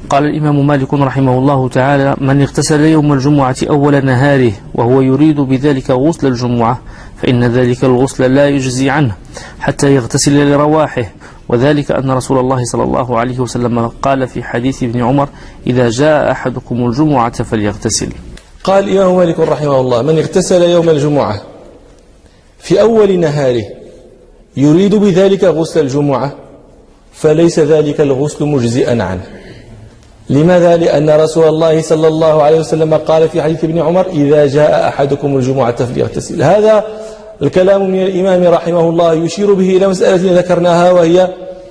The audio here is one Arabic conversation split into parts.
قال الإمام مالك رحمه الله تعالى: من اغتسل يوم الجمعة أول نهاره وهو يريد بذلك غسل الجمعة فإن ذلك الغسل لا يجزي عنه حتى يغتسل لرواحه، وذلك أن رسول الله صلى الله عليه وسلم قال في حديث ابن عمر: إذا جاء أحدكم الجمعة فليغتسل. قال الإمام مالك رحمه الله: من اغتسل يوم الجمعة في أول نهاره يريد بذلك غسل الجمعة فليس ذلك الغسل مجزئا عنه. لماذا؟ لأن رسول الله صلى الله عليه وسلم قال في حديث ابن عمر: إذا جاء أحدكم الجمعة فليغتسل. هذا الكلام من الإمام رحمه الله يشير به إلى مسألة ذكرناها، وهي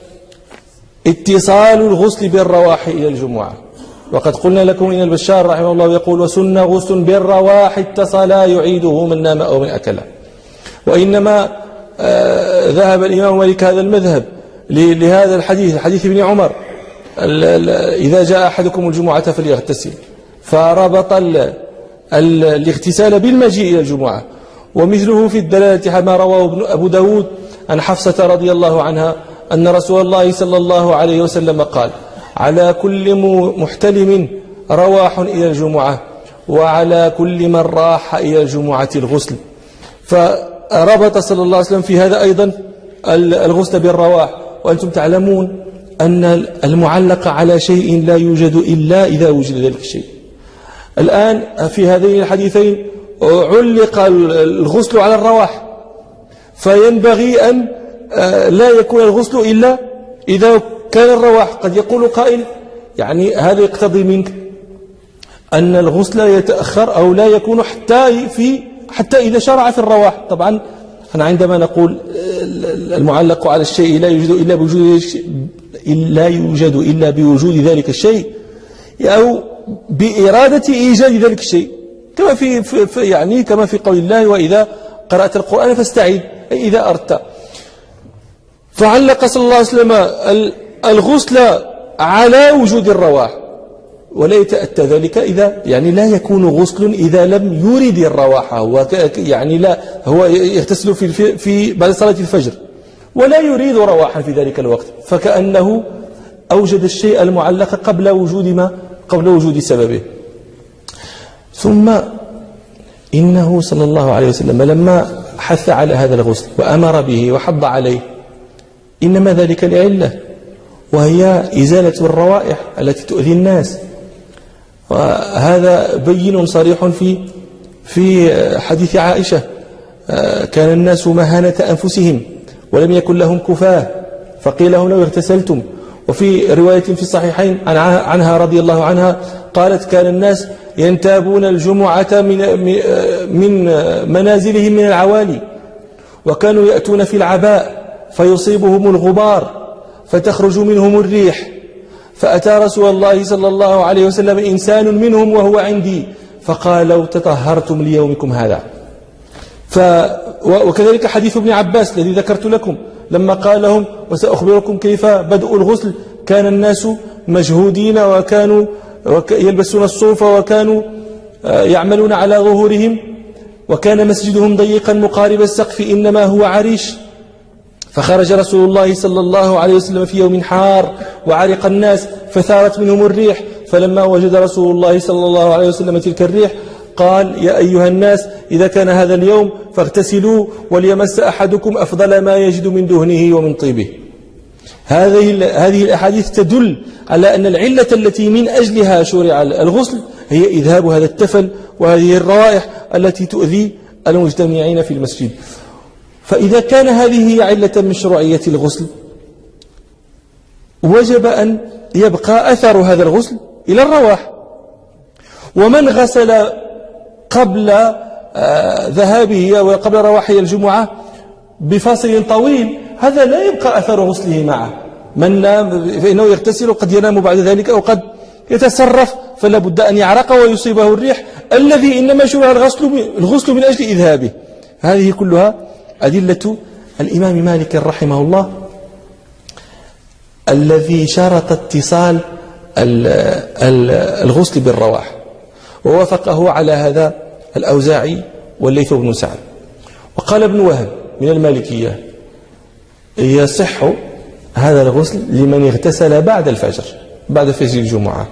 اتصال الغسل بالرواح إلى الجمعة. وقد قلنا لكم إن البشار رحمه الله يقول: وسن غسل بالرواح اتصلا يعيده من نام أو من أكل. وإنما ذهب الإمام مالك هذا المذهب لهذا الحديث، حديث ابن عمر: إذا جاء أحدكم الجمعة فليغتسل، فربط الاغتسال بالمجيء إلى الجمعة. ومثله في الدلالة ما رواه أبو داود عن حفصة رضي الله عنها أن رسول الله صلى الله عليه وسلم قال: على كل محتلم رواح إلى الجمعة وعلى كل من راح إلى الجمعة الغسل. فربط صلى الله عليه وسلم في هذا أيضا الغسل بالرواح. وأنتم تعلمون أن المعلق على شيء لا يوجد إلا إذا وجد ذلك الشيء. الآن في هذين الحديثين علق الغسل على الرواح، فينبغي أن لا يكون الغسل إلا إذا كان الرواح. قد يقول قائل: يعني هذا يقتضي منك أن الغسل يتأخر أو لا يكون حتى إذا شرع في الرواح. طبعا أنا عندما نقول المعلق على الشيء لا يوجد إلا بوجود ذلك الشيء أو بإرادة إيجاد ذلك الشيء، كما في قول الله: وإذا قرأت القرآن فاستعيذ، أي إذا أردت. فعلق صلى الله عليه وسلم الغسل على وجود الرواح، ولا يتأتى ذلك لا يكون غسل إذا لم يرد الرواح. هو يغتسل في بعد صلاة الفجر ولا يريد رواحا في ذلك الوقت، فكأنه أوجد الشيء المعلق قبل وجود سببه. ثم إنه صلى الله عليه وسلم لما حث على هذا الغسل وأمر به وحض عليه إنما ذلك لعلة، وهي إزالة الروائح التي تؤذي الناس. وهذا بين صريح في حديث عائشة: كان الناس مهانة أنفسهم ولم يكن لهم كفاة فقيل لهم: لو اغتسلتم. وفي رواية في الصحيحين عنها رضي الله عنها قالت: كان الناس ينتابون الجمعة من منازلهم من العوالي، وكانوا يأتون في العباء فيصيبهم الغبار فتخرج منهم الريح، فأتى رسول الله صلى الله عليه وسلم إنسان منهم وهو عندي فقال: لو تطهرتم ليومكم هذا. وكذلك حديث ابن عباس الذي ذكرت لكم لما قال لهم: وسأخبركم كيف بدء الغسل. كان الناس مجهودين وكانوا يلبسون الصوف وكانوا يعملون على ظهورهم، وكان مسجدهم ضيقا مقارب السقف إنما هو عريش. فخرج رسول الله صلى الله عليه وسلم في يوم حار وعرق الناس فثارت منهم الريح، فلما وجد رسول الله صلى الله عليه وسلم تلك الريح قال: يا أيها الناس إذا كان هذا اليوم فاغتسلوا وليمس أحدكم أفضل ما يجد من دهنه ومن طيبه. هذه الأحاديث تدل على أن العلة التي من أجلها شرع الغسل هي إذهاب هذا التفل وهذه الروائح التي تؤذي المجتمعين في المسجد. فإذا كان هذه هي علة من شرعية الغسل وجب أن يبقى أثر هذا الغسل إلى الرواح. ومن غسل قبل ذهابه وقبل رواحه الجمعة بفاصل طويل هذا لا يبقى أثر غسله معه. من نام فإنه يغتسل قد ينام بعد ذلك أو قد يتصرف، فلا بد أن يعرق ويصيبه الريح الذي إنما شرع الغسل من أجل إذهابه. هذه كلها أدلة الإمام مالك رحمه الله الذي شرط اتصال الغسل بالرواح، ووافقه على هذا الأوزاعي والليث بن سعد. وقال ابن وهب من المالكية: يصح هذا الغسل لمن اغتسل بعد الفجر، بعد فجر الجمعة.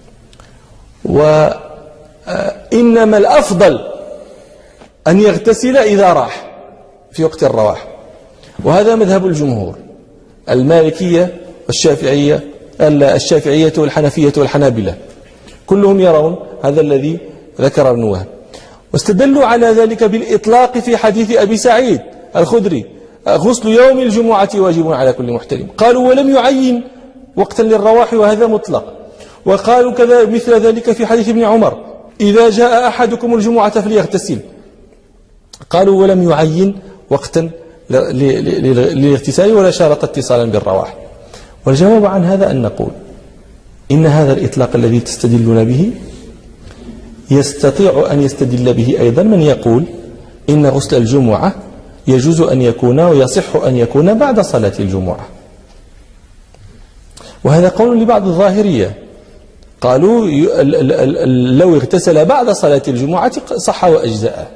وإنما الأفضل أن يغتسل إذا راح في وقت الرواح، وهذا مذهب الجمهور المالكية والشافعية والحنفية والحنابلة، كلهم يرون هذا الذي ذكر ابن وهب، واستدلوا على ذلك بالإطلاق في حديث أبي سعيد الخدري: غسل يوم الجمعة واجب على كل محتلم. قالوا ولم يعين وقتا للرواح، وهذا مطلق. وقالوا كذا مثل ذلك في حديث ابن عمر: إذا جاء أحدكم الجمعة فليغتسل. قالوا ولم يعين وقتا للاغتسال ولا شارط اتصالا بالرواح. والجواب عن هذا أن نقول إن هذا الإطلاق الذي تستدلون به يستطيع أن يستدل به أيضا من يقول إن غسل الجمعة يجوز أن يكون ويصح أن يكون بعد صلاة الجمعة، وهذا قول لبعض الظاهرية، قالوا لو اغتسل بعد صلاة الجمعة صح وأجزاء.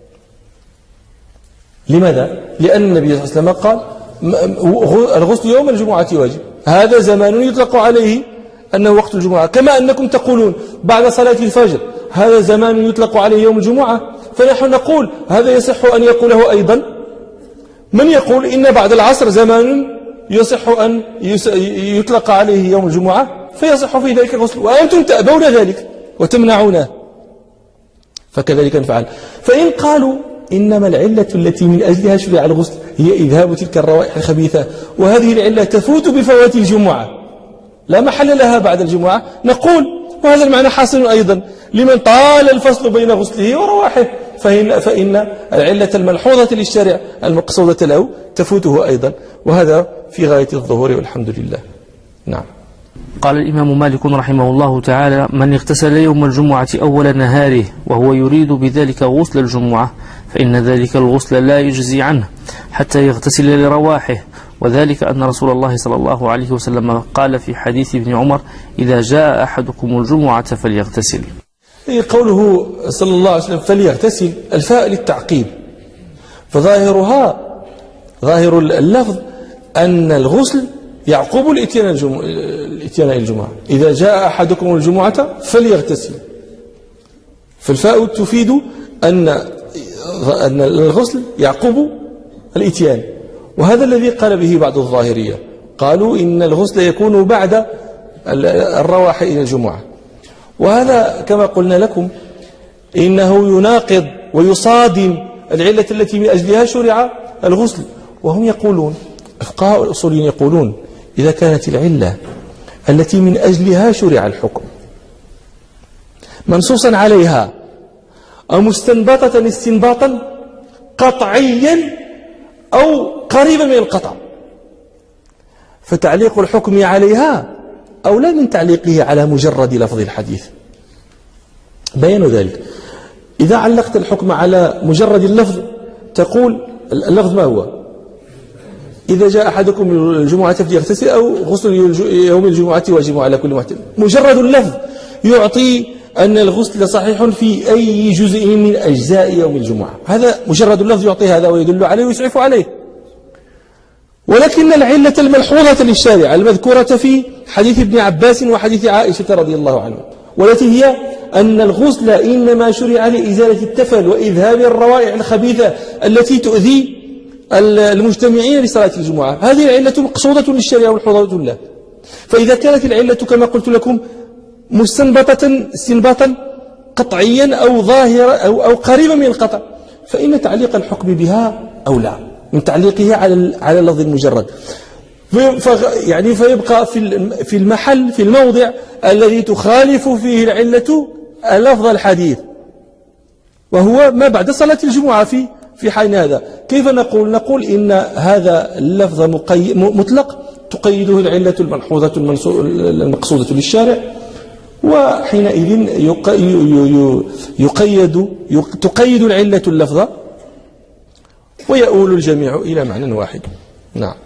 لماذا؟ لأن النبي صلى الله عليه وسلم قال الغسل يوم الجمعة واجب، هذا زمان يطلق عليه أنه وقت الجمعة، كما أنكم تقولون بعد صلاة الفجر هذا زمان يطلق عليه يوم الجمعة، فنحن نقول هذا يصح أن يقوله أيضا من يقول إن بعد العصر زمان يصح أن يطلق عليه يوم الجمعة فيصح في ذلك الغسل، وأنتم تأبون ذلك وتمنعونه، فكذلك نفعل. فإن قالوا إنما العلة التي من أجلها شرع الغسل هي إذهاب تلك الروائح الخبيثة، وهذه العلة تفوت بفوات الجمعة لا محل لها بعد الجمعة، نقول وهذا المعنى حاصل أيضا لمن طال الفصل بين غسله وروائحه، فإن العلة الملحوظة للشارع المقصودة له تفوته أيضا، وهذا في غاية الظهور والحمد لله. نعم. قال الإمام مالك رحمه الله تعالى: من اغتسل يوم الجمعة أول نهاره وهو يريد بذلك غسل الجمعة فإن ذلك الغسل لا يجزي عنه حتى يغتسل لرواحه، وذلك أن رسول الله صلى الله عليه وسلم قال في حديث ابن عمر: إذا جاء أحدكم الجمعة فليغتسل. قوله صلى الله عليه وسلم فليغتسل، الفاء للتعقيب، فظاهرها ظاهر اللفظ أن الغسل يعقوب الاتيان الجمعة، إذا جاء أحدكم الجمعة فليغتسل، فالفاء تفيد أن الغسل يعقوب الاتيان، وهذا الذي قال به بعض الظاهرية، قالوا إن الغسل يكون بعد الرواح إلى الجمعة، وهذا كما قلنا لكم إنه يناقض ويصادم العلة التي من أجلها شرع الغسل. وهم يقولون، الفقهاء الأصوليين يقولون: إذا كانت العلة التي من أجلها شرع الحكم منصوصا عليها أو مستنبطة استنباطا قطعيا أو قريبا من القطع، فتعليق الحكم عليها أولى من تعليقه على مجرد لفظ الحديث. بيان ذلك: إذا علقت الحكم على مجرد اللفظ تقول اللفظ ما هو؟ إذا جاء أحدكم الجمعة فليغتسل، أو غسل يوم الجمعة واجب على كل محتلم. مجرد اللفظ يعطي أن الغسل صحيح في أي جزء من أجزاء يوم الجمعة، هذا مجرد اللفظ يعطي هذا ويدل عليه ويسعف عليه. ولكن العلة الملحوظة للشارع المذكورة في حديث ابن عباس وحديث عائشة رضي الله عنه، والتي هي أن الغسل إنما شرع لإزالة التفل وإذهاب الروائح الخبيثة التي تؤذي المجتمعين لصلاة الجمعة، هذه العلة مقصودة للشريعة والحوضة له. فإذا كانت العلة كما قلت لكم مستنبطة استنباطا قطعيا أو ظاهرة أو قريبا من القطع، فإن تعليق الحكم بها أولى من تعليقه على اللفظ المجرد، يعني فيبقى في المحل في الموضع الذي تخالف فيه العلة لفظ الحديث، وهو ما بعد صلاة الجمعة في حين هذا. كيف نقول إن هذا اللفظ مطلق تقيده العلة الملحوظة المقصودة للشارع، وحينئذ تقيد العلة اللفظ ويؤول الجميع إلى معنى واحد. نعم.